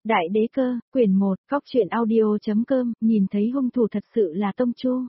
Đại đế cơ, quyển 1, cóc truyện audio.com, nhìn thấy hung thủ thật sự là Tông Chu.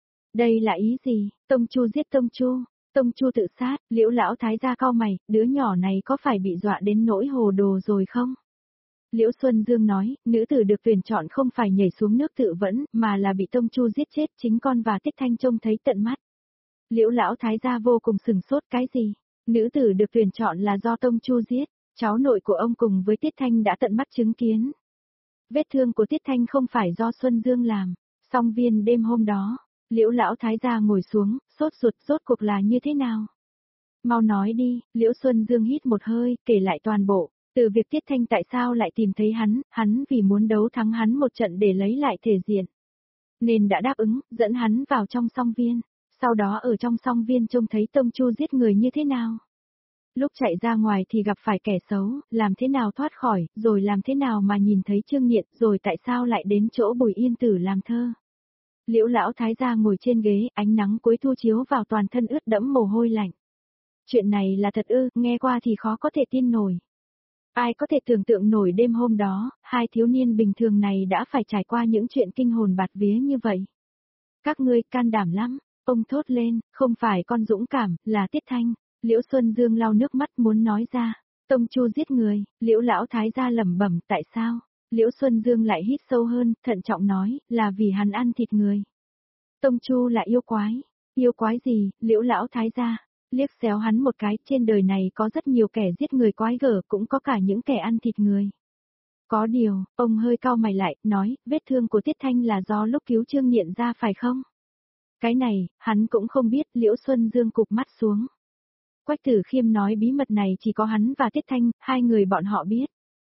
Đây là ý gì? Tông Chu giết Tông Chu. Tông Chu tự sát, Liễu lão thái gia cau mày, đứa nhỏ này có phải bị dọa đến nỗi hồ đồ rồi không? Liễu Xuân Dương nói, nữ tử được tuyển chọn không phải nhảy xuống nước tự vẫn, mà là bị Tông Chu giết chết, chính con và Tiết Thanh trông thấy tận mắt. Liễu lão thái gia vô cùng sừng sốt, cái gì? Nữ tử được tuyển chọn là do Tông Chu giết, cháu nội của ông cùng với Tiết Thanh đã tận mắt chứng kiến. Vết thương của Tiết Thanh không phải do Xuân Dương làm. Song viên đêm hôm đó, Liễu lão thái gia ngồi xuống, sốt ruột, rốt cuộc là như thế nào? Mau nói đi, Liễu Xuân Dương hít một hơi, kể lại toàn bộ, từ việc Tiết Thanh tại sao lại tìm thấy hắn vì muốn đấu thắng hắn một trận để lấy lại thể diện. Nên đã đáp ứng, dẫn hắn vào trong song viên, sau đó ở trong song viên trông thấy Tông Chu giết người như thế nào. Lúc chạy ra ngoài thì gặp phải kẻ xấu, làm thế nào thoát khỏi, rồi làm thế nào mà nhìn thấy Trương Niệm, rồi tại sao lại đến chỗ Bùi Yên Tử làm thơ. Liễu lão thái gia ngồi trên ghế, ánh nắng cuối thu chiếu vào toàn thân ướt đẫm mồ hôi lạnh. Chuyện này là thật ư, nghe qua thì khó có thể tin nổi. Ai có thể tưởng tượng nổi đêm hôm đó, hai thiếu niên bình thường này đã phải trải qua những chuyện kinh hồn bạt vía như vậy. Các ngươi can đảm lắm, ông thốt lên, không phải con dũng cảm, là Tiết Thanh. Liễu Xuân Dương lau nước mắt muốn nói ra, Tông Chu giết người, Liễu lão thái gia lẩm bẩm, tại sao? Liễu Xuân Dương lại hít sâu hơn, thận trọng nói, là vì hắn ăn thịt người. Tông Chu là yêu quái gì? Liễu lão thái gia liếc xéo hắn một cái, trên đời này có rất nhiều kẻ giết người quái gở, cũng có cả những kẻ ăn thịt người. Có điều, ông hơi cau mày lại, nói, vết thương của Tiết Thanh là do lúc cứu Trương Niệm ra phải không? Cái này, hắn cũng không biết. Liễu Xuân Dương cụp mắt xuống. Quách Tử Khiêm nói bí mật này chỉ có hắn và Tiết Thanh, hai người bọn họ biết.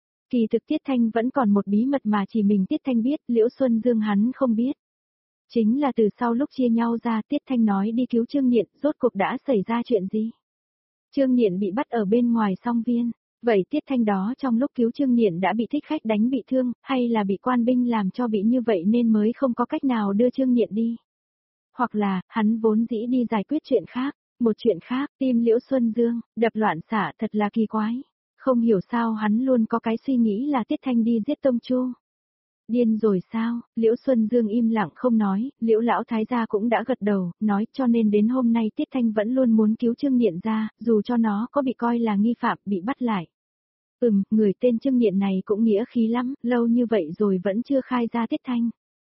Kỳ thực Tiết Thanh vẫn còn một bí mật mà chỉ mình Tiết Thanh biết, Liễu Xuân Dương hắn không biết. Chính là từ sau lúc chia nhau ra, Tiết Thanh nói đi cứu Trương Niệm, rốt cuộc đã xảy ra chuyện gì? Trương Niệm bị bắt ở bên ngoài song viên, vậy Tiết Thanh đó trong lúc cứu Trương Niệm đã bị thích khách đánh bị thương, hay là bị quan binh làm cho bị như vậy nên mới không có cách nào đưa Trương Niệm đi? Hoặc là, hắn vốn dĩ đi giải quyết chuyện khác. Một chuyện khác, tim Liễu Xuân Dương đập loạn xạ, thật là kỳ quái. Không hiểu sao hắn luôn có cái suy nghĩ là Tiết Thanh đi giết Tông Chu. Điên rồi sao? Liễu Xuân Dương im lặng không nói, Liễu lão thái gia cũng đã gật đầu, nói cho nên đến hôm nay Tiết Thanh vẫn luôn muốn cứu Trương Niệm ra, dù cho nó có bị coi là nghi phạm, bị bắt lại. Người tên Trương Niệm này cũng nghĩa khí lắm, lâu như vậy rồi vẫn chưa khai ra Tiết Thanh.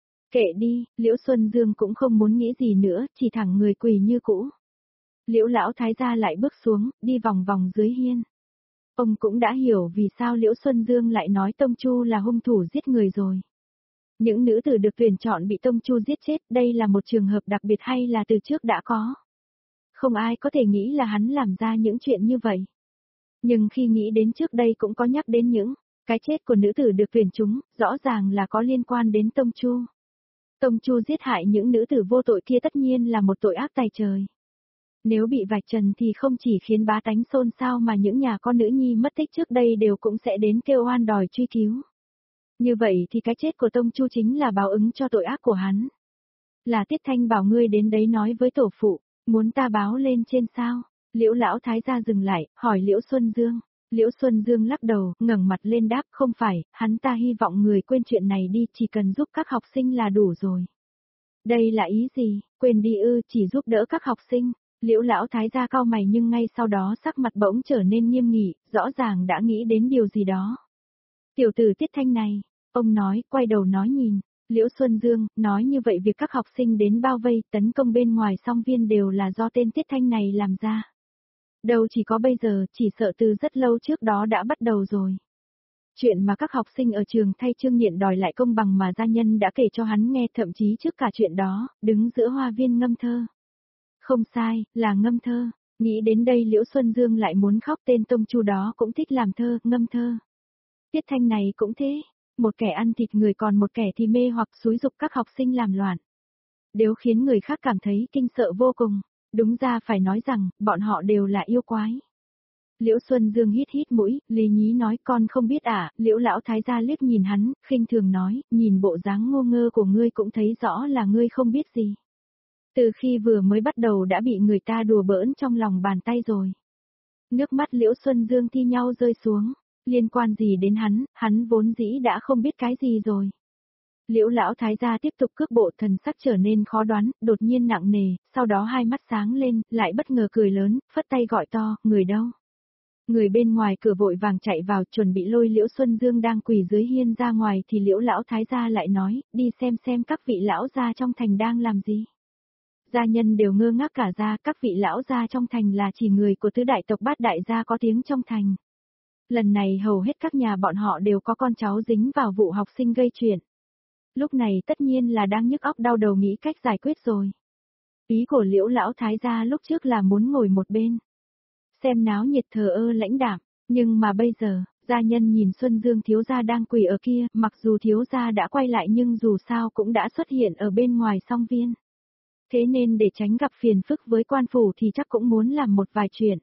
Kệ đi, Liễu Xuân Dương cũng không muốn nghĩ gì nữa, chỉ thẳng người quỳ như cũ. Liễu lão thái gia lại bước xuống, đi vòng vòng dưới hiên. Ông cũng đã hiểu vì sao Liễu Xuân Dương lại nói Tông Chu là hung thủ giết người rồi. Những nữ tử được tuyển chọn bị Tông Chu giết chết, đây là một trường hợp đặc biệt hay là từ trước đã có? Không ai có thể nghĩ là hắn làm ra những chuyện như vậy. Nhưng khi nghĩ đến trước đây cũng có nhắc đến những cái chết của nữ tử được tuyển chúng, rõ ràng là có liên quan đến Tông Chu. Tông Chu giết hại những nữ tử vô tội kia tất nhiên là một tội ác tày trời. Nếu bị vạch trần thì không chỉ khiến bá tánh xôn xao mà những nhà con nữ nhi mất tích trước đây đều cũng sẽ đến kêu oan đòi truy cứu. Như vậy thì cái chết của Tông Chu chính là báo ứng cho tội ác của hắn. Là Tiết Thanh bảo ngươi đến đấy nói với tổ phụ, muốn ta báo lên trên sao? Liễu lão thái gia dừng lại, hỏi Liễu Xuân Dương. Liễu Xuân Dương lắc đầu, ngẩng mặt lên đáp, không phải, hắn ta hy vọng người quên chuyện này đi, chỉ cần giúp các học sinh là đủ rồi. Đây là ý gì? Quên đi ư? Chỉ giúp đỡ các học sinh? Liễu lão thái gia cau mày nhưng ngay sau đó sắc mặt bỗng trở nên nghiêm nghị, rõ ràng đã nghĩ đến điều gì đó. Tiểu tử Tiết Thanh này, ông nói, quay đầu nói nhìn, Liễu Xuân Dương, nói như vậy việc các học sinh đến bao vây, tấn công bên ngoài song viên đều là do tên Tiết Thanh này làm ra. Đâu chỉ có bây giờ, chỉ sợ từ rất lâu trước đó đã bắt đầu rồi. Chuyện mà các học sinh ở trường thay Trương Niệm đòi lại công bằng mà gia nhân đã kể cho hắn nghe, thậm chí trước cả chuyện đó, đứng giữa hoa viên ngâm thơ. Không sai, là ngâm thơ. Nghĩ đến đây Liễu Xuân Dương lại muốn khóc, tên Tông Chu đó cũng thích làm thơ, ngâm thơ. Tiết Thanh này cũng thế, một kẻ ăn thịt người còn một kẻ thì mê hoặc xúi giục các học sinh làm loạn. Đều khiến người khác cảm thấy kinh sợ vô cùng, đúng ra phải nói rằng, bọn họ đều là yêu quái. Liễu Xuân Dương hít hít mũi, lý nhí nói con không biết à, Liễu lão thái gia liếc nhìn hắn, khinh thường nói, nhìn bộ dáng ngô ngơ của ngươi cũng thấy rõ là ngươi không biết gì. Từ khi vừa mới bắt đầu đã bị người ta đùa bỡn trong lòng bàn tay rồi. Nước mắt Liễu Xuân Dương thi nhau rơi xuống. Liên quan gì đến hắn vốn dĩ đã không biết cái gì rồi. Liễu lão thái gia tiếp tục cước bộ, thần sắc trở nên khó đoán, đột nhiên nặng nề, sau đó hai mắt sáng lên, lại bất ngờ cười lớn, phất tay gọi to, người đâu? Người bên ngoài cửa vội vàng chạy vào, chuẩn bị lôi Liễu Xuân Dương đang quỳ dưới hiên ra ngoài, thì Liễu lão thái gia lại nói, đi xem các vị lão gia trong thành đang làm gì. Gia nhân đều ngơ ngác cả ra, các vị lão gia trong thành là chỉ người của tứ đại tộc Bát đại gia có tiếng trong thành. Lần này hầu hết các nhà bọn họ đều có con cháu dính vào vụ học sinh gây chuyện. Lúc này tất nhiên là đang nhức óc đau đầu nghĩ cách giải quyết rồi. Ý của Liễu lão thái gia lúc trước là muốn ngồi một bên, xem náo nhiệt thờ ơ lãnh đạm, nhưng mà bây giờ, gia nhân nhìn Xuân Dương thiếu gia đang quỳ ở kia, mặc dù thiếu gia đã quay lại nhưng dù sao cũng đã xuất hiện ở bên ngoài song viên. Thế nên để tránh gặp phiền phức với quan phủ thì chắc cũng muốn làm một vài chuyện.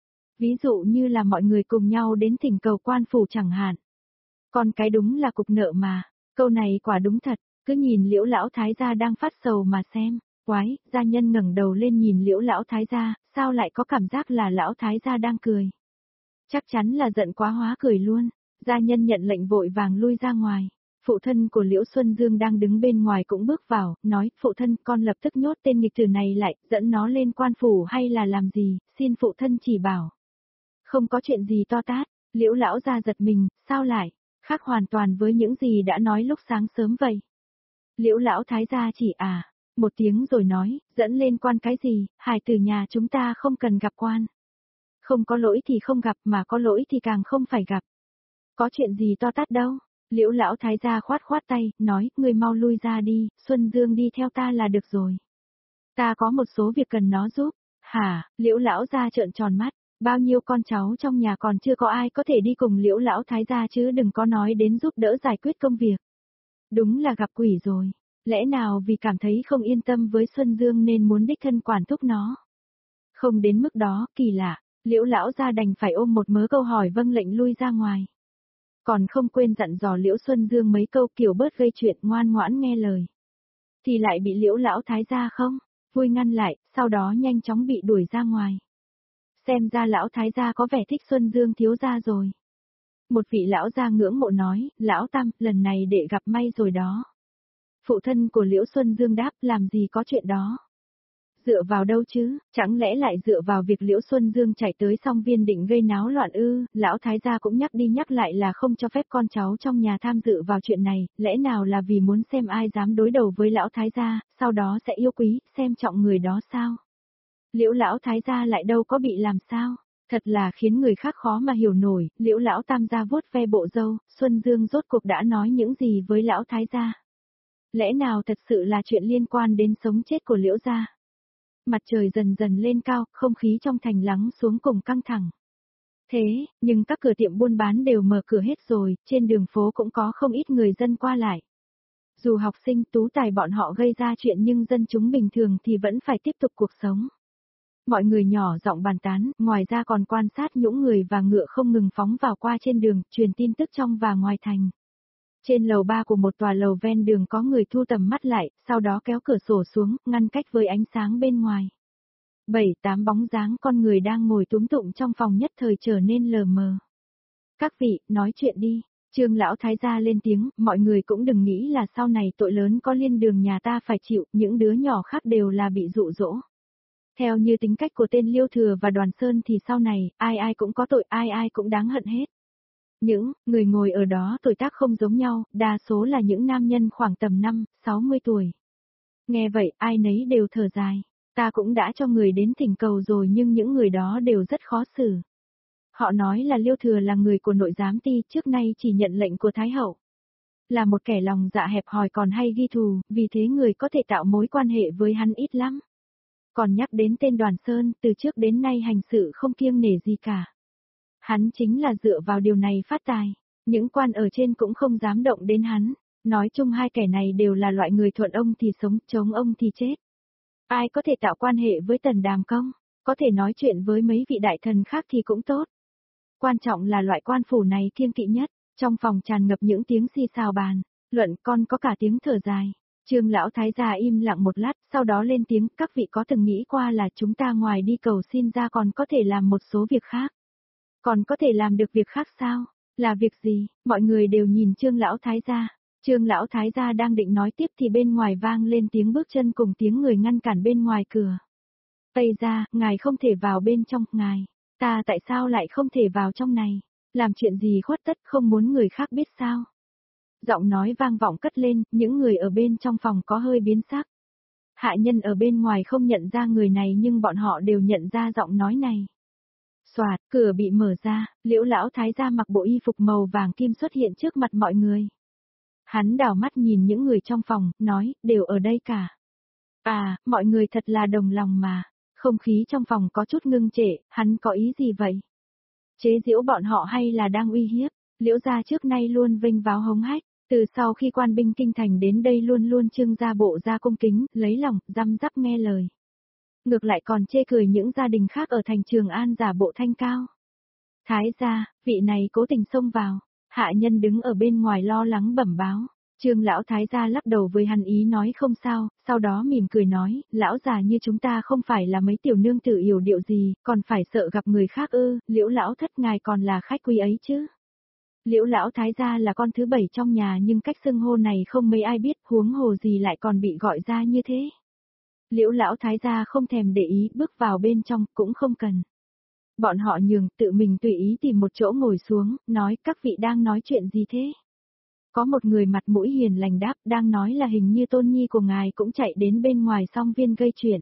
Ví dụ như là mọi người cùng nhau đến thỉnh cầu quan phủ chẳng hạn. Còn cái đúng là cục nợ mà, câu này quả đúng thật, cứ nhìn Liễu lão thái gia đang phát sầu mà xem. Quái, gia nhân ngẩng đầu lên nhìn Liễu lão thái gia, sao lại có cảm giác là lão thái gia đang cười. Chắc chắn là giận quá hóa cười luôn, gia nhân nhận lệnh vội vàng lui ra ngoài. Phụ thân của Liễu Xuân Dương đang đứng bên ngoài cũng bước vào, nói, phụ thân con lập tức nhốt tên nghịch tử này lại, dẫn nó lên quan phủ hay là làm gì, xin phụ thân chỉ bảo. Không có chuyện gì to tát, Liễu lão gia giật mình, sao lại, khác hoàn toàn với những gì đã nói lúc sáng sớm vậy. Liễu lão thái gia chỉ một tiếng rồi nói, dẫn lên quan cái gì, hài tử nhà chúng ta không cần gặp quan. Không có lỗi thì không gặp mà có lỗi thì càng không phải gặp. Có chuyện gì to tát đâu. Liễu lão thái gia khoát khoát tay, nói, ngươi mau lui ra đi, Xuân Dương đi theo ta là được rồi. Ta có một số việc cần nó giúp. Hả, Liễu lão gia trợn tròn mắt, bao nhiêu con cháu trong nhà còn chưa có ai có thể đi cùng Liễu lão thái gia chứ đừng có nói đến giúp đỡ giải quyết công việc. Đúng là gặp quỷ rồi. Lẽ nào vì cảm thấy không yên tâm với Xuân Dương nên muốn đích thân quản thúc nó? Không đến mức đó, kỳ lạ, Liễu lão gia đành phải ôm một mớ câu hỏi vâng lệnh lui ra ngoài. Còn không quên dặn dò Liễu Xuân Dương mấy câu kiểu bớt gây chuyện ngoan ngoãn nghe lời. Thì lại bị Liễu lão thái gia không vui ngăn lại, sau đó nhanh chóng bị đuổi ra ngoài. Xem ra lão thái gia có vẻ thích Xuân Dương thiếu gia rồi. Một vị lão gia ngưỡng mộ nói, lão tam, lần này đệ gặp may rồi đó. Phụ thân của Liễu Xuân Dương đáp, làm gì có chuyện đó. Dựa vào đâu chứ, chẳng lẽ lại dựa vào việc Liễu Xuân Dương chạy tới song viên định gây náo loạn ư, lão thái gia cũng nhắc đi nhắc lại là không cho phép con cháu trong nhà tham dự vào chuyện này, lẽ nào là vì muốn xem ai dám đối đầu với lão thái gia, sau đó sẽ yêu quý, xem trọng người đó sao. Liễu lão thái gia lại đâu có bị làm sao, thật là khiến người khác khó mà hiểu nổi, Liễu lão tam gia vuốt ve bộ râu, Xuân Dương rốt cuộc đã nói những gì với lão thái gia. Lẽ nào thật sự là chuyện liên quan đến sống chết của Liễu gia? Mặt trời dần dần lên cao, không khí trong thành lắng xuống cùng căng thẳng. Thế, nhưng các cửa tiệm buôn bán đều mở cửa hết rồi, trên đường phố cũng có không ít người dân qua lại. Dù học sinh tú tài bọn họ gây ra chuyện nhưng dân chúng bình thường thì vẫn phải tiếp tục cuộc sống. Mọi người nhỏ giọng bàn tán, ngoài ra còn quan sát những người và ngựa không ngừng phóng vào qua trên đường, truyền tin tức trong và ngoài thành. Trên lầu 3 của một tòa lầu ven đường có người thu tầm mắt lại, sau đó kéo cửa sổ xuống, ngăn cách với ánh sáng bên ngoài. 7-8 bóng dáng con người đang ngồi túm tụm trong phòng nhất thời trở nên lờ mờ. Các vị, nói chuyện đi. Trương lão thái gia lên tiếng, mọi người cũng đừng nghĩ là sau này tội lớn có liên đường nhà ta phải chịu, những đứa nhỏ khác đều là bị dụ dỗ. Theo như tính cách của tên Liêu Thừa và Đoàn Sơn thì sau này, ai ai cũng có tội, ai ai cũng đáng hận hết. Những người ngồi ở đó tuổi tác không giống nhau, đa số là những nam nhân khoảng tầm 60 tuổi. Nghe vậy, ai nấy đều thở dài. Ta cũng đã cho người đến thỉnh cầu rồi nhưng những người đó đều rất khó xử. Họ nói là Liêu Thừa là người của nội giám ty, trước nay chỉ nhận lệnh của Thái Hậu. Là một kẻ lòng dạ hẹp hòi còn hay ghi thù, vì thế người có thể tạo mối quan hệ với hắn ít lắm. Còn nhắc đến tên Đoàn Sơn, từ trước đến nay hành sự không kiêng nể gì cả. Hắn chính là dựa vào điều này phát tài, những quan ở trên cũng không dám động đến hắn. Nói chung hai kẻ này đều là loại người thuận ông thì sống, chống ông thì chết. Ai có thể tạo quan hệ với Tần Đàm Công, có thể nói chuyện với mấy vị đại thần khác thì cũng tốt. Quan trọng là loại quan phủ này kiêng kỵ nhất, trong phòng tràn ngập những tiếng xì xào bàn, luận con có cả tiếng thở dài. Trương lão thái gia im lặng một lát, sau đó lên tiếng, các vị có từng nghĩ qua là chúng ta ngoài đi cầu xin ra còn có thể làm một số việc khác. Còn có thể làm được việc khác sao? Là việc gì? Mọi người đều nhìn Trương lão thái gia. Trương lão thái gia đang định nói tiếp thì bên ngoài vang lên tiếng bước chân cùng tiếng người ngăn cản bên ngoài cửa. Tây gia, ngài không thể vào bên trong, ngài. Ta tại sao lại không thể vào trong này? Làm chuyện gì khuất tất không muốn người khác biết sao? Giọng nói vang vọng cất lên, những người ở bên trong phòng có hơi biến sắc. Hạ nhân ở bên ngoài không nhận ra người này nhưng bọn họ đều nhận ra giọng nói này. Soạt, cửa bị mở ra, Liễu lão thái gia mặc bộ y phục màu vàng kim xuất hiện trước mặt mọi người. Hắn đảo mắt nhìn những người trong phòng, nói, đều ở đây cả. À, mọi người thật là đồng lòng mà. Không khí trong phòng có chút ngưng trệ, hắn có ý gì vậy? Chế giễu bọn họ hay là đang uy hiếp? Liễu gia trước nay luôn vênh váo hống hách, từ sau khi quan binh kinh thành đến đây luôn luôn trưng ra bộ ra cung kính, lấy lòng, răm rắp nghe lời. Ngược lại còn chê cười những gia đình khác ở thành Trường An giả bộ thanh cao. Thái gia, vị này cố tình xông vào, hạ nhân đứng ở bên ngoài lo lắng bẩm báo. Trương lão thái gia lắc đầu với hắn ý nói không sao, sau đó mỉm cười nói, lão già như chúng ta không phải là mấy tiểu nương tử yểu điệu gì, còn phải sợ gặp người khác ư, Liễu lão thất ngài còn là khách quý ấy chứ. Liễu lão thái gia là con thứ 7 trong nhà nhưng cách xưng hô này không mấy ai biết, huống hồ gì lại còn bị gọi ra như thế. Liễu lão thái gia không thèm để ý, bước vào bên trong, cũng không cần. Bọn họ nhường, tự mình tùy ý tìm một chỗ ngồi xuống, nói, các vị đang nói chuyện gì thế? Có một người mặt mũi hiền lành đáp, đang nói là hình như tôn nhi của ngài cũng chạy đến bên ngoài song viên gây chuyện.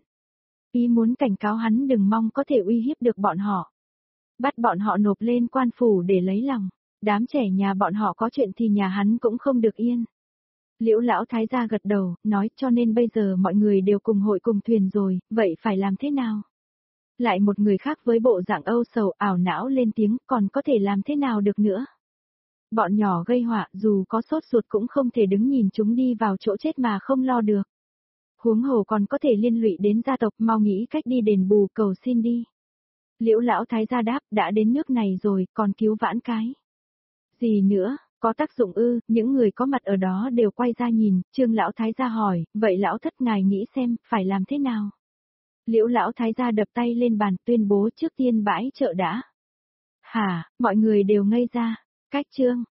Ý muốn cảnh cáo hắn đừng mong có thể uy hiếp được bọn họ. Bắt bọn họ nộp lên quan phủ để lấy lòng. Đám trẻ nhà bọn họ có chuyện thì nhà hắn cũng không được yên. Liễu lão thái gia gật đầu, nói cho nên bây giờ mọi người đều cùng hội cùng thuyền rồi, vậy phải làm thế nào? Lại một người khác với bộ dạng âu sầu ảo não lên tiếng, còn có thể làm thế nào được nữa? Bọn nhỏ gây họa dù có sốt ruột cũng không thể đứng nhìn chúng đi vào chỗ chết mà không lo được. Huống hồ còn có thể liên lụy đến gia tộc, mau nghĩ cách đi đền bù cầu xin đi. Liễu lão thái gia đáp, đã đến nước này rồi, còn cứu vãn cái. Gì nữa, có tác dụng ư? Những người có mặt ở đó đều quay ra nhìn, Trương lão thái gia hỏi, vậy lão thất ngài nghĩ xem, phải làm thế nào? Liễu lão thái gia đập tay lên bàn tuyên bố trước tiên bãi chợ đã. Hả, mọi người đều ngây ra, cách Trương